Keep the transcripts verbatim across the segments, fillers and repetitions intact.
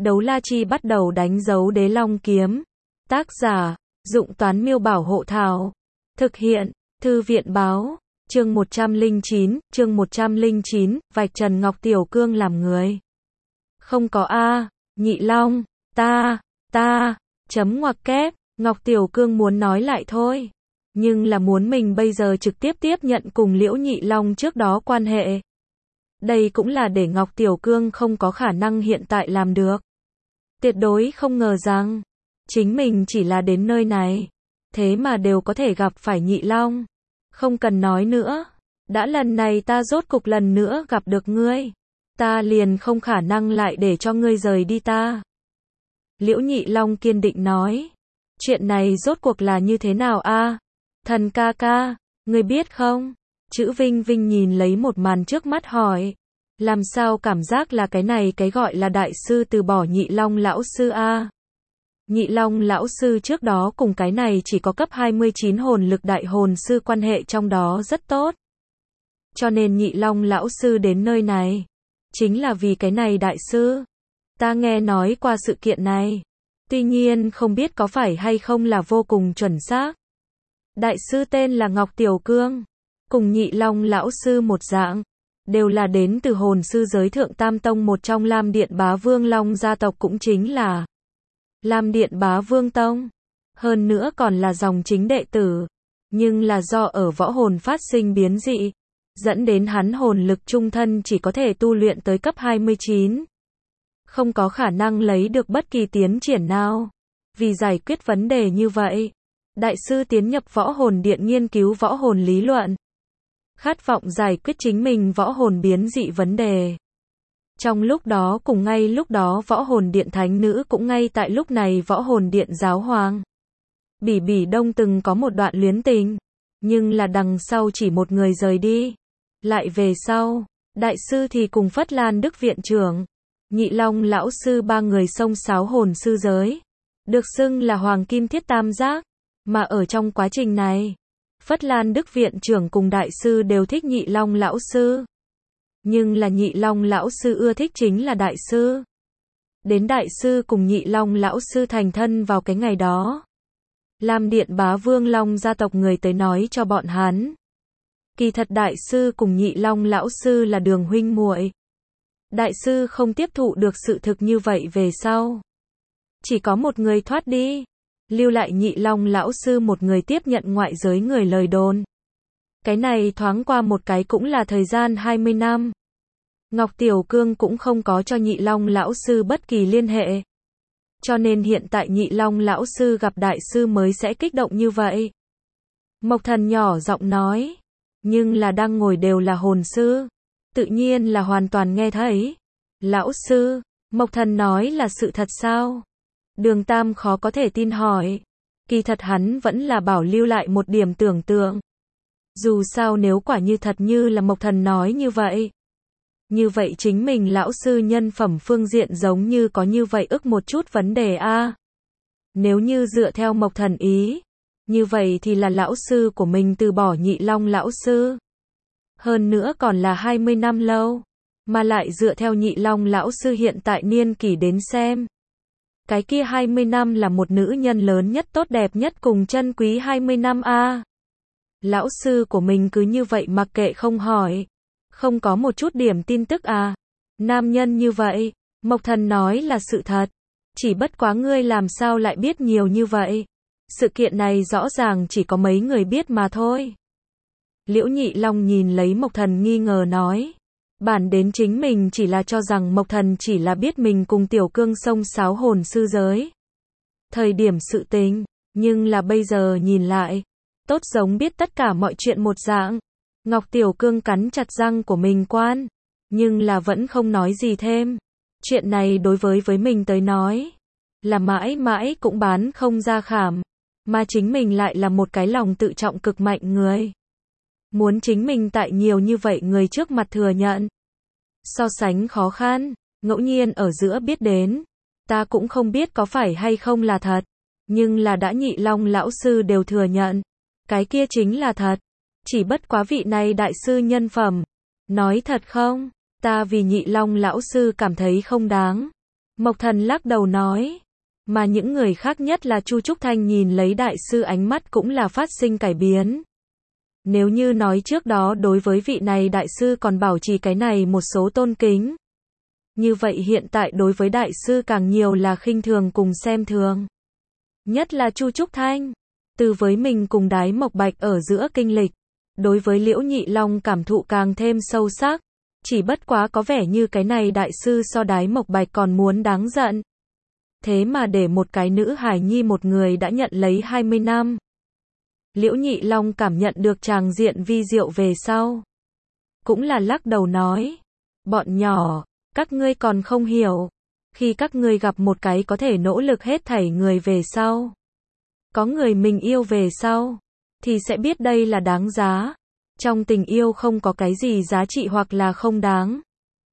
Đấu la chi bắt đầu đánh dấu đế long kiếm. Tác giả, Dụng Toán Miêu Bảo Hộ Thảo. Thực hiện, Thư viện Báo. Chương một trăm lẻ chín, chương một trăm lẻ chín, vạch trần Ngọc Tiểu Cương làm người. Không có a, Nhị Long, ta, ta, chấm ngoặc kép, Ngọc Tiểu Cương muốn nói lại thôi. Nhưng là muốn mình bây giờ trực tiếp tiếp nhận cùng Liễu Nhị Long trước đó quan hệ. Đây cũng là để Ngọc Tiểu Cương không có khả năng hiện tại làm được. Tuyệt đối không ngờ rằng, chính mình chỉ là đến nơi này, thế mà đều có thể gặp phải Nhị Long. Không cần nói nữa, đã lần này ta rốt cục lần nữa gặp được ngươi, ta liền không khả năng lại để cho ngươi rời đi ta. Liễu Nhị Long kiên định nói, chuyện này rốt cuộc là như thế nào a? Thần ca ca, ngươi biết không? Chữ Vinh Vinh nhìn lấy một màn trước mắt hỏi, làm sao cảm giác là cái này cái gọi là đại sư từ bỏ Nhị Long lão sư a? Nhị Long lão sư trước đó cùng cái này chỉ có cấp hai mươi chín hồn lực đại hồn sư quan hệ trong đó rất tốt. Cho nên Nhị Long lão sư đến nơi này, chính là vì cái này đại sư. Ta nghe nói qua sự kiện này, tuy nhiên không biết có phải hay không là vô cùng chuẩn xác. Đại sư tên là Ngọc Tiểu Cương, cùng Nhị Long lão sư một dạng, đều là đến từ hồn sư giới thượng tam tông một trong Lam Điện Bá Vương Long gia tộc, cũng chính là Lam Điện Bá Vương Tông. Hơn nữa còn là dòng chính đệ tử, nhưng là do ở võ hồn phát sinh biến dị, dẫn đến hắn hồn lực trung thân chỉ có thể tu luyện tới cấp hai mươi chín. Không có khả năng lấy được bất kỳ tiến triển nào. Vì giải quyết vấn đề như vậy, đại sư tiến nhập võ hồn điện nghiên cứu võ hồn lý luận. Khát vọng giải quyết chính mình võ hồn biến dị vấn đề. Trong lúc đó cùng ngay lúc đó võ hồn điện thánh nữ cũng ngay tại lúc này võ hồn điện giáo hoàng. Bỉ Bỉ Đông từng có một đoạn luyến tình, nhưng là đằng sau chỉ một người rời đi. Lại về sau, đại sư thì cùng Phất Lan Đức viện trưởng, Nhị Long lão sư ba người xông xáo hồn sư giới, được xưng là Hoàng Kim Thiết Tam Giác. Mà ở trong quá trình này, Phất Lan Đức viện trưởng cùng đại sư đều thích Nhị Long lão sư. Nhưng là Nhị Long lão sư ưa thích chính là đại sư. Đến đại sư cùng Nhị Long lão sư thành thân vào cái ngày đó, Lam Điện Bá Vương Long gia tộc người tới nói cho bọn hắn, kỳ thật đại sư cùng Nhị Long lão sư là đường huynh muội. Đại sư không tiếp thụ được sự thực như vậy về sau, chỉ có một người thoát đi, lưu lại Nhị Long lão sư một người tiếp nhận ngoại giới người lời đồn. Cái này thoáng qua một cái cũng là thời gian hai mươi năm. Ngọc Tiểu Cương cũng không có cho Nhị Long lão sư bất kỳ liên hệ. Cho nên hiện tại Nhị Long lão sư gặp đại sư mới sẽ kích động như vậy. Mộc Thần nhỏ giọng nói, nhưng là đang ngồi đều là hồn sư, tự nhiên là hoàn toàn nghe thấy. Lão sư, Mộc Thần nói là sự thật sao? Đường Tam khó có thể tin hỏi. Kỳ thật hắn vẫn là bảo lưu lại một điểm tưởng tượng. Dù sao nếu quả như thật như là Mộc Thần nói như vậy, như vậy chính mình lão sư nhân phẩm phương diện giống như có như vậy ức một chút vấn đề a. Nếu như dựa theo Mộc Thần ý, như vậy thì là lão sư của mình từ bỏ Nhị Long lão sư. Hơn nữa còn là hai mươi năm lâu, mà lại dựa theo Nhị Long lão sư hiện tại niên kỷ đến xem, cái kia hai mươi năm là một nữ nhân lớn nhất tốt đẹp nhất cùng chân quý hai mươi năm a. Lão sư của mình cứ như vậy mặc kệ không hỏi, không có một chút điểm tin tức à. Nam nhân như vậy, Mộc Thần nói là sự thật. Chỉ bất quá ngươi làm sao lại biết nhiều như vậy. Sự kiện này rõ ràng chỉ có mấy người biết mà thôi. Liễu Nhị Long nhìn lấy Mộc Thần nghi ngờ nói. Bản đến chính mình chỉ là cho rằng Mộc Thần chỉ là biết mình cùng Tiểu Cương xông xáo hồn sư giới. Thời điểm sự tình, nhưng là bây giờ nhìn lại, tốt giống biết tất cả mọi chuyện một dạng. Ngọc Tiểu Cương cắn chặt răng của mình quan, nhưng là vẫn không nói gì thêm. Chuyện này đối với với mình tới nói, là mãi mãi cũng bán không ra khảm, mà chính mình lại là một cái lòng tự trọng cực mạnh người. Muốn chính mình tại nhiều như vậy người trước mặt thừa nhận, so sánh khó khăn, ngẫu nhiên ở giữa biết đến, ta cũng không biết có phải hay không là thật, nhưng là đã Nhị Long lão sư đều thừa nhận, cái kia chính là thật. Chỉ bất quá vị này đại sư nhân phẩm, nói thật không, ta vì Nhị Long lão sư cảm thấy không đáng. Mộc Thần lắc đầu nói. Mà những người khác nhất là Chu Trúc Thanh nhìn lấy đại sư ánh mắt cũng là phát sinh cải biến. Nếu như nói trước đó đối với vị này đại sư còn bảo trì cái này một số tôn kính. Như vậy hiện tại đối với đại sư càng nhiều là khinh thường cùng xem thường. Nhất là Chu Trúc Thanh. Từ với mình cùng Đái Mộc Bạch ở giữa kinh lịch. Đối với Liễu Nhị Long cảm thụ càng thêm sâu sắc. Chỉ bất quá có vẻ như cái này đại sư so Đái Mộc Bạch còn muốn đáng giận. Thế mà để một cái nữ hài nhi một người đã nhận lấy hai mươi năm. Liễu Nhị Long cảm nhận được tràng diện vi diệu về sau. Cũng là lắc đầu nói. Bọn nhỏ, các ngươi còn không hiểu. Khi các ngươi gặp một cái có thể nỗ lực hết thảy người về sau. Có người mình yêu về sau. Thì sẽ biết đây là đáng giá. Trong tình yêu không có cái gì giá trị hoặc là không đáng.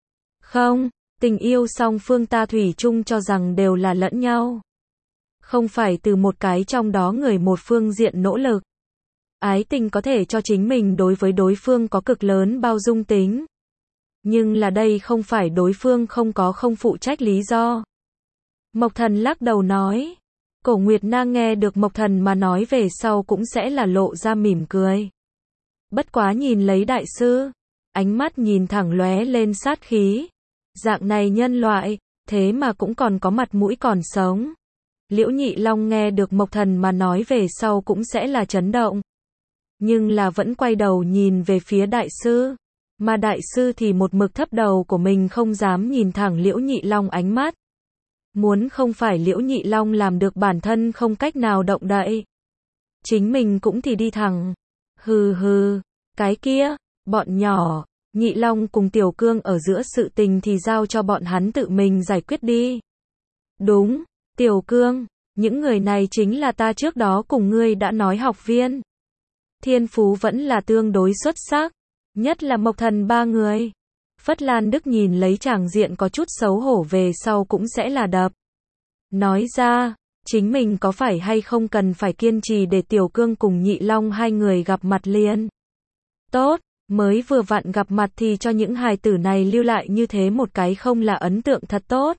Không, tình yêu song phương ta thủy chung cho rằng đều là lẫn nhau. Không phải từ một cái trong đó người một phương diện nỗ lực. Ái tình có thể cho chính mình đối với đối phương có cực lớn bao dung tính. Nhưng là đây không phải đối phương không có không phụ trách lý do. Mộc Thần lắc đầu nói. Cổ Nguyệt Na nghe được Mộc Thần mà nói về sau cũng sẽ là lộ ra mỉm cười. Bất quá nhìn lấy đại sư, ánh mắt nhìn thẳng lóe lên sát khí. Dạng này nhân loại, thế mà cũng còn có mặt mũi còn sống. Liễu Nhị Long nghe được Mộc Thần mà nói về sau cũng sẽ là chấn động. Nhưng là vẫn quay đầu nhìn về phía đại sư. Mà đại sư thì một mực thấp đầu của mình không dám nhìn thẳng Liễu Nhị Long ánh mắt. Muốn không phải Liễu Nhị Long làm được bản thân không cách nào động đậy. Chính mình cũng thì đi thẳng. Hừ hừ, cái kia, bọn nhỏ, Nhị Long cùng Tiểu Cương ở giữa sự tình thì giao cho bọn hắn tự mình giải quyết đi. Đúng, Tiểu Cương, những người này chính là ta trước đó cùng ngươi đã nói học viên. Thiên phú vẫn là tương đối xuất sắc, nhất là Mộc Thần ba người. Phất Lan Đức nhìn lấy tràng diện có chút xấu hổ về sau cũng sẽ là đập. Nói ra, chính mình có phải hay không cần phải kiên trì để Tiểu Cương cùng Nhị Long hai người gặp mặt liền. Tốt, mới vừa vặn gặp mặt thì cho những hài tử này lưu lại như thế một cái không là ấn tượng thật tốt.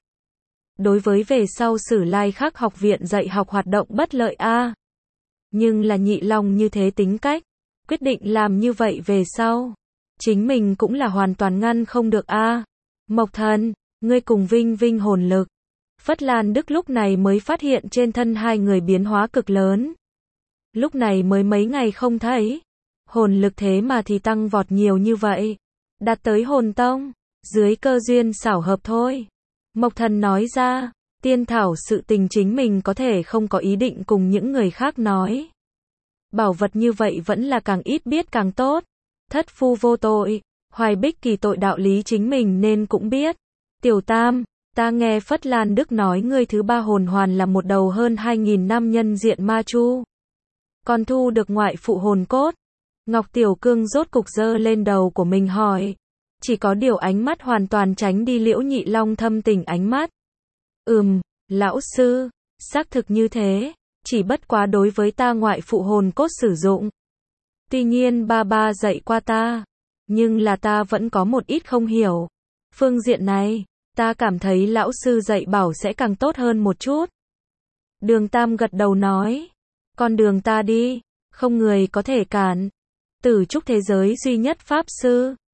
Đối với về sau Sử Lai Khắc học viện dạy học hoạt động bất lợi a. Nhưng là Nhị Long như thế tính cách, quyết định làm như vậy về sau. Chính mình cũng là hoàn toàn ngăn không được a. Mộc Thần, ngươi cùng Vinh Vinh hồn lực. Phất Lan Đức lúc này mới phát hiện trên thân hai người biến hóa cực lớn. Lúc này mới mấy ngày không thấy. Hồn lực thế mà thì tăng vọt nhiều như vậy. Đạt tới hồn tông. Dưới cơ duyên xảo hợp thôi. Mộc Thần nói ra. Tiên thảo sự tình chính mình có thể không có ý định cùng những người khác nói. Bảo vật như vậy vẫn là càng ít biết càng tốt. Thất phu vô tội. Hoài Bích Kỳ tội đạo lý chính mình nên cũng biết. Tiểu Tam, ta nghe Phất Lan Đức nói ngươi thứ ba hồn hoàn là một đầu hơn hai nghìn năm nhân diện ma chu. Còn thu được ngoại phụ hồn cốt. Ngọc Tiểu Cương rốt cục giơ lên đầu của mình hỏi. Chỉ có điều ánh mắt hoàn toàn tránh đi Liễu Nhị Long thâm tình ánh mắt. Ừm, lão sư, xác thực như thế, chỉ bất quá đối với ta ngoại phụ hồn cốt sử dụng. Tuy nhiên ba ba dạy qua ta, nhưng là ta vẫn có một ít không hiểu. Phương diện này, ta cảm thấy lão sư dạy bảo sẽ càng tốt hơn một chút. Đường Tam gật đầu nói, con đường ta đi, không người có thể cản. Tử trúc thế giới duy nhất pháp sư,